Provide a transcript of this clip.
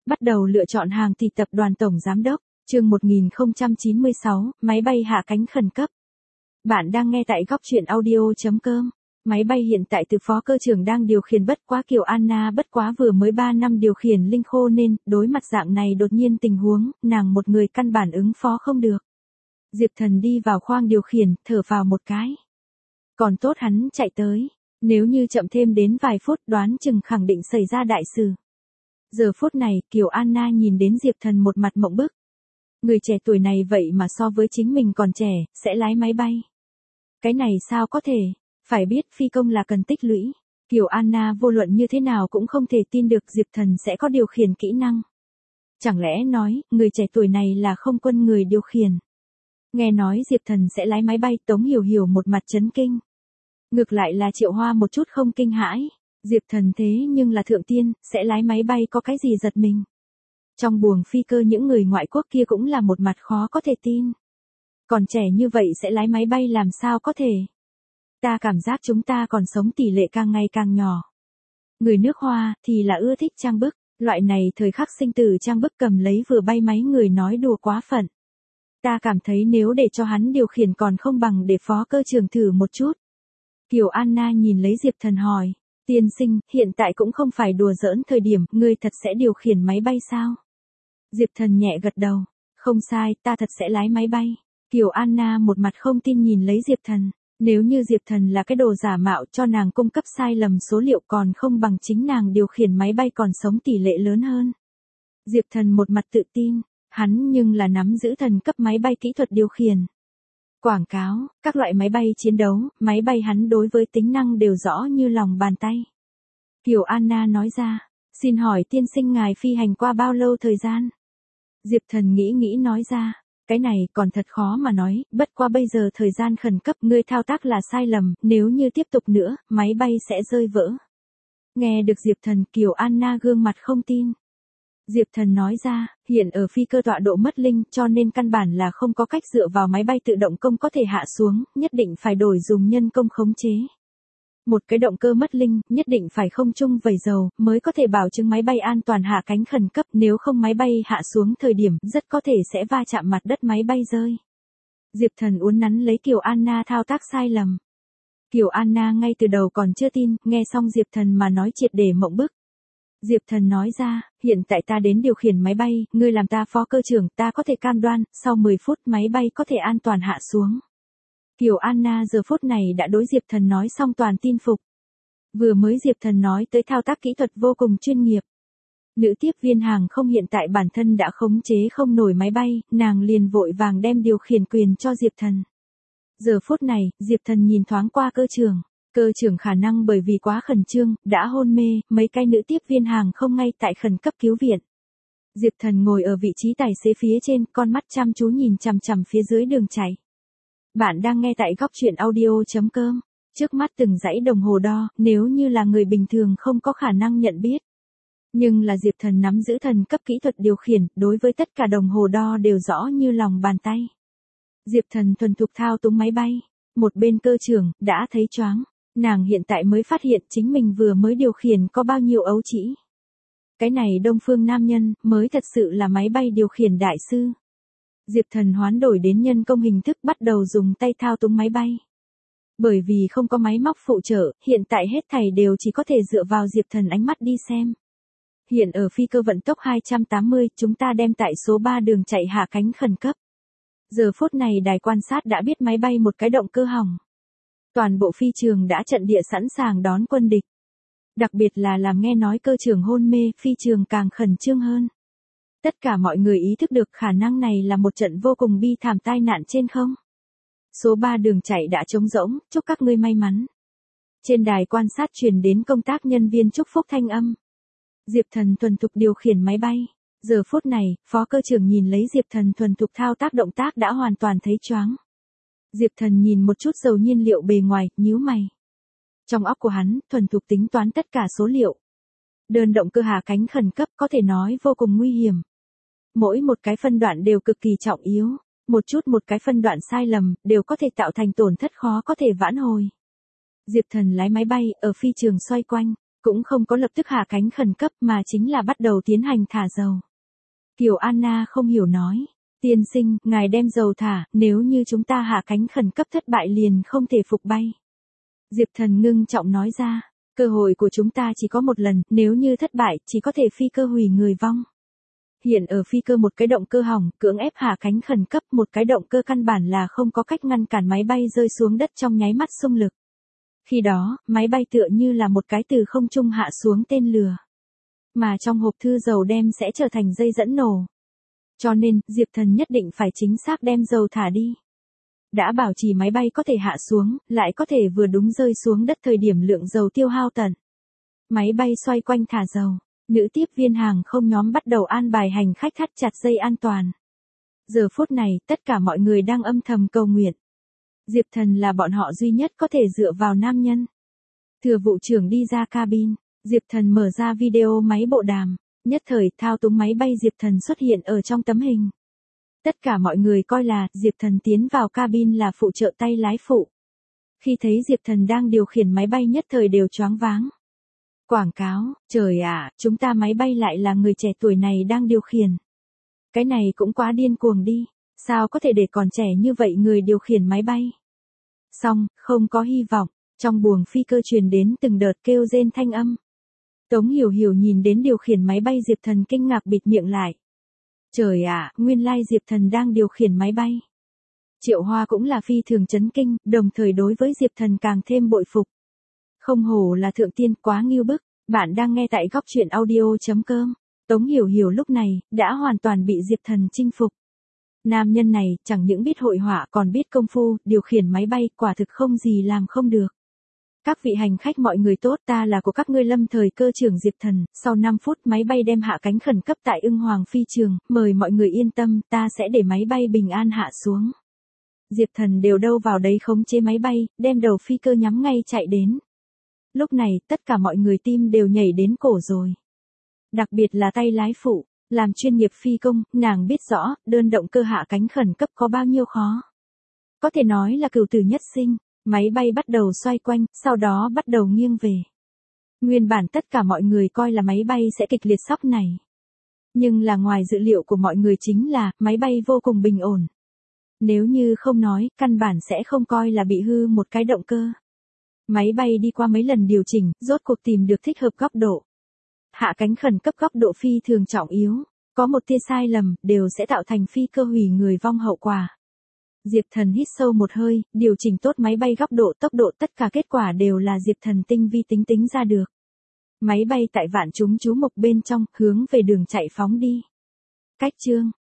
Bắt đầu lựa chọn hàng thì tập đoàn tổng giám đốc, chương 1096, máy bay hạ cánh khẩn cấp. Bạn đang nghe tại góc truyện audio.com. Máy bay hiện tại từ phó cơ trưởng đang điều khiển bất quá Kiều Anna bất quá vừa mới 3 năm điều khiển linh khô nên, đối mặt dạng này đột nhiên tình huống, nàng một người căn bản ứng phó không được. Diệp Thần đi vào khoang điều khiển, thở vào một cái. Còn tốt hắn chạy tới, nếu như chậm thêm đến vài phút đoán chừng khẳng định xảy ra đại sự. Giờ phút này, Kiều Anna nhìn đến Diệp Thần một mặt mộng bức. Người trẻ tuổi này vậy mà so với chính mình còn trẻ, sẽ lái máy bay. Cái này sao có thể? Phải biết phi công là cần tích lũy. Kiều Anna vô luận như thế nào cũng không thể tin được Diệp Thần sẽ có điều khiển kỹ năng. Chẳng lẽ nói, người trẻ tuổi này là không quân người điều khiển. Nghe nói Diệp Thần sẽ lái máy bay, Tống Hiểu Hiểu một mặt chấn kinh. Ngược lại là Triệu Hoa một chút không kinh hãi. Diệp Thần thế nhưng là thượng tiên, sẽ lái máy bay có cái gì giật mình. Trong buồng phi cơ những người ngoại quốc kia cũng là một mặt khó có thể tin. Còn trẻ như vậy sẽ lái máy bay làm sao có thể. Ta cảm giác chúng ta còn sống tỷ lệ càng ngày càng nhỏ. Người nước Hoa thì là ưa thích trang bức, loại này thời khắc sinh tử trang bức cầm lấy vừa bay máy người nói đùa quá phận. Ta cảm thấy nếu để cho hắn điều khiển còn không bằng để phó cơ trưởng thử một chút. Kiều Anna nhìn lấy Diệp Thần hỏi, tiên sinh, hiện tại cũng không phải đùa giỡn thời điểm, ngươi thật sẽ điều khiển máy bay sao? Diệp Thần nhẹ gật đầu, không sai, ta thật sẽ lái máy bay. Kiều Anna một mặt không tin nhìn lấy Diệp Thần, nếu như Diệp Thần là cái đồ giả mạo cho nàng cung cấp sai lầm số liệu còn không bằng chính nàng điều khiển máy bay còn sống tỷ lệ lớn hơn. Diệp Thần một mặt tự tin, hắn nhưng là nắm giữ thần cấp máy bay kỹ thuật điều khiển. Quảng cáo, các loại máy bay chiến đấu, máy bay hắn đối với tính năng đều rõ như lòng bàn tay. Kiều Anna nói ra, xin hỏi tiên sinh ngài phi hành qua bao lâu thời gian? Diệp Thần nghĩ nói ra, cái này còn thật khó mà nói, bất qua bây giờ thời gian khẩn cấp ngươi thao tác là sai lầm, nếu như tiếp tục nữa, máy bay sẽ rơi vỡ. Nghe được Diệp Thần, Kiều Anna gương mặt không tin. Diệp Thần nói ra, hiện ở phi cơ tọa độ mất linh cho nên căn bản là không có cách dựa vào máy bay tự động công có thể hạ xuống, nhất định phải đổi dùng nhân công khống chế. Một cái động cơ mất linh, nhất định phải không trung vẩy dầu, mới có thể bảo chứng máy bay an toàn hạ cánh khẩn cấp, nếu không máy bay hạ xuống thời điểm, rất có thể sẽ va chạm mặt đất máy bay rơi. Diệp Thần uốn nắn lấy Kiều Anna thao tác sai lầm. Kiều Anna ngay từ đầu còn chưa tin, nghe xong Diệp Thần mà nói triệt để mộng bức. Diệp Thần nói ra, hiện tại ta đến điều khiển máy bay, ngươi làm ta phó cơ trưởng, ta có thể cam đoan, sau 10 phút máy bay có thể an toàn hạ xuống. Kiều Anna giờ phút này đã đối Diệp Thần nói xong toàn tin phục. Vừa mới Diệp Thần nói tới thao tác kỹ thuật vô cùng chuyên nghiệp. Nữ tiếp viên hàng không hiện tại bản thân đã khống chế không nổi máy bay, nàng liền vội vàng đem điều khiển quyền cho Diệp Thần. Giờ phút này, Diệp Thần nhìn thoáng qua cơ trưởng. Cơ trưởng khả năng bởi vì quá khẩn trương, đã hôn mê, mấy cái nữ tiếp viên hàng không ngay tại khẩn cấp cứu viện. Diệp Thần ngồi ở vị trí tài xế phía trên, con mắt chăm chú nhìn chằm chằm phía dưới đường chạy. Bạn đang nghe tại góc truyện audio.com. Trước mắt từng dãy đồng hồ đo, nếu như là người bình thường không có khả năng nhận biết. Nhưng là Diệp Thần nắm giữ thần cấp kỹ thuật điều khiển, đối với tất cả đồng hồ đo đều rõ như lòng bàn tay. Diệp Thần thuần thục thao túng máy bay. Một bên cơ trưởng, đã thấy choáng. Nàng hiện tại mới phát hiện chính mình vừa mới điều khiển có bao nhiêu ấu trĩ. Cái này đông phương nam nhân, mới thật sự là máy bay điều khiển đại sư. Diệp Thần hoán đổi đến nhân công hình thức bắt đầu dùng tay thao túng máy bay. Bởi vì không có máy móc phụ trợ, hiện tại hết thảy đều chỉ có thể dựa vào Diệp Thần ánh mắt đi xem. Hiện ở phi cơ vận tốc 280, chúng ta đem tại số 3 đường chạy hạ cánh khẩn cấp. Giờ phút này đài quan sát đã biết máy bay một cái động cơ hỏng. Toàn bộ phi trường đã trận địa sẵn sàng đón quân địch. Đặc biệt là làm nghe nói cơ trưởng hôn mê, phi trường càng khẩn trương hơn. Tất cả mọi người ý thức được khả năng này là một trận vô cùng bi thảm tai nạn trên không. Số 3 đường chạy đã trống rỗng, chúc các ngươi may mắn. Trên đài quan sát truyền đến công tác nhân viên chúc phúc thanh âm. Diệp Thần thuần thục điều khiển máy bay. Giờ phút này, phó cơ trưởng nhìn lấy Diệp Thần thuần thục thao tác động tác đã hoàn toàn thấy choáng. Diệp Thần nhìn một chút dầu nhiên liệu bề ngoài, nhíu mày. Trong óc của hắn, thuần thục tính toán tất cả số liệu. Đơn động cơ hạ cánh khẩn cấp có thể nói vô cùng nguy hiểm. Mỗi một cái phân đoạn đều cực kỳ trọng yếu. Một cái phân đoạn sai lầm, đều có thể tạo thành tổn thất khó có thể vãn hồi. Diệp Thần lái máy bay, ở phi trường xoay quanh. cũng không có lập tức hạ cánh khẩn cấp mà chính là bắt đầu tiến hành thả dầu. Kiều Anna không hiểu nói, tiên sinh, ngài đem dầu thả, nếu như chúng ta hạ cánh khẩn cấp thất bại liền không thể phục bay. Diệp Thần ngưng trọng nói ra, cơ hội của chúng ta chỉ có một lần, nếu như thất bại, chỉ có thể phi cơ hủy người vong. Hiện ở phi cơ một cái động cơ hỏng, cưỡng ép hạ cánh khẩn cấp, một cái động cơ căn bản là không có cách ngăn cản máy bay rơi xuống đất trong nháy mắt xung lực. Khi đó, máy bay tựa như là một cái từ không trung hạ xuống tên lửa. Mà trong hộp thư dầu đem sẽ trở thành dây dẫn nổ. Cho nên, Diệp Thần nhất định phải chính xác đem dầu thả đi. Đã bảo trì máy bay có thể hạ xuống, lại có thể vừa đúng rơi xuống đất thời điểm lượng dầu tiêu hao tận. Máy bay xoay quanh thả dầu. Nữ tiếp viên hàng không nhóm bắt đầu an bài hành khách thắt chặt dây an toàn. Giờ phút này, tất cả mọi người đang âm thầm cầu nguyện. Diệp Thần là bọn họ duy nhất có thể dựa vào nam nhân. Thừa vụ trưởng đi ra cabin, Diệp Thần mở ra video máy bộ đàm, nhất thời thao túng máy bay Diệp Thần xuất hiện ở trong tấm hình. Tất cả mọi người coi là Diệp Thần tiến vào cabin là phụ trợ tay lái phụ. Khi thấy Diệp Thần đang điều khiển máy bay nhất thời đều choáng váng. Quảng cáo, trời ạ, chúng ta máy bay lại là người trẻ tuổi này đang điều khiển. Cái này cũng quá điên cuồng đi, sao có thể để còn trẻ như vậy người điều khiển máy bay. Xong, không có hy vọng, trong buồng phi cơ truyền đến từng đợt kêu rên thanh âm. Tống Hiểu Hiểu nhìn đến điều khiển máy bay Diệp Thần kinh ngạc bịt miệng lại. Trời ạ, nguyên lai Diệp Thần đang điều khiển máy bay. Triệu Hoa cũng là phi thường chấn kinh, đồng thời đối với Diệp Thần càng thêm bội phục. Không hổ là thượng tiên, quá nghiêu bức. Bạn đang nghe tại góc truyện audio.com. Tống Hiểu Hiểu lúc này, đã hoàn toàn bị Diệp Thần chinh phục. Nam nhân này, chẳng những biết hội họa còn biết công phu, điều khiển máy bay, quả thực không gì làm không được. Các vị hành khách mọi người tốt, ta là của các ngươi Lâm Thời Cơ trưởng Diệp Thần, sau 5 phút máy bay đem hạ cánh khẩn cấp tại Ưng Hoàng phi trường, mời mọi người yên tâm, ta sẽ để máy bay bình an hạ xuống. Diệp Thần đều đâu vào đấy khống chế máy bay, đem đầu phi cơ nhắm ngay chạy đến. Lúc này, tất cả mọi người tim đều nhảy đến cổ rồi. Đặc biệt là tay lái phụ, làm chuyên nghiệp phi công, nàng biết rõ, đơn động cơ hạ cánh khẩn cấp có bao nhiêu khó. Có thể nói là cửu tử nhất sinh, máy bay bắt đầu xoay quanh, sau đó bắt đầu nghiêng về. Nguyên bản tất cả mọi người coi là máy bay sẽ kịch liệt sóc này. Nhưng là ngoài dự liệu của mọi người chính là, máy bay vô cùng bình ổn. Nếu như không nói, căn bản sẽ không coi là bị hư một cái động cơ. Máy bay đi qua mấy lần điều chỉnh, rốt cuộc tìm được thích hợp góc độ. Hạ cánh khẩn cấp góc độ phi thường trọng yếu, có một tia sai lầm, đều sẽ tạo thành phi cơ hủy người vong hậu quả. Diệp Thần hít sâu một hơi, điều chỉnh tốt máy bay góc độ tốc độ tất cả kết quả đều là Diệp Thần tinh vi tính ra được. Máy bay tại vạn chúng chú mục bên trong, hướng về đường chạy phóng đi. Cách chương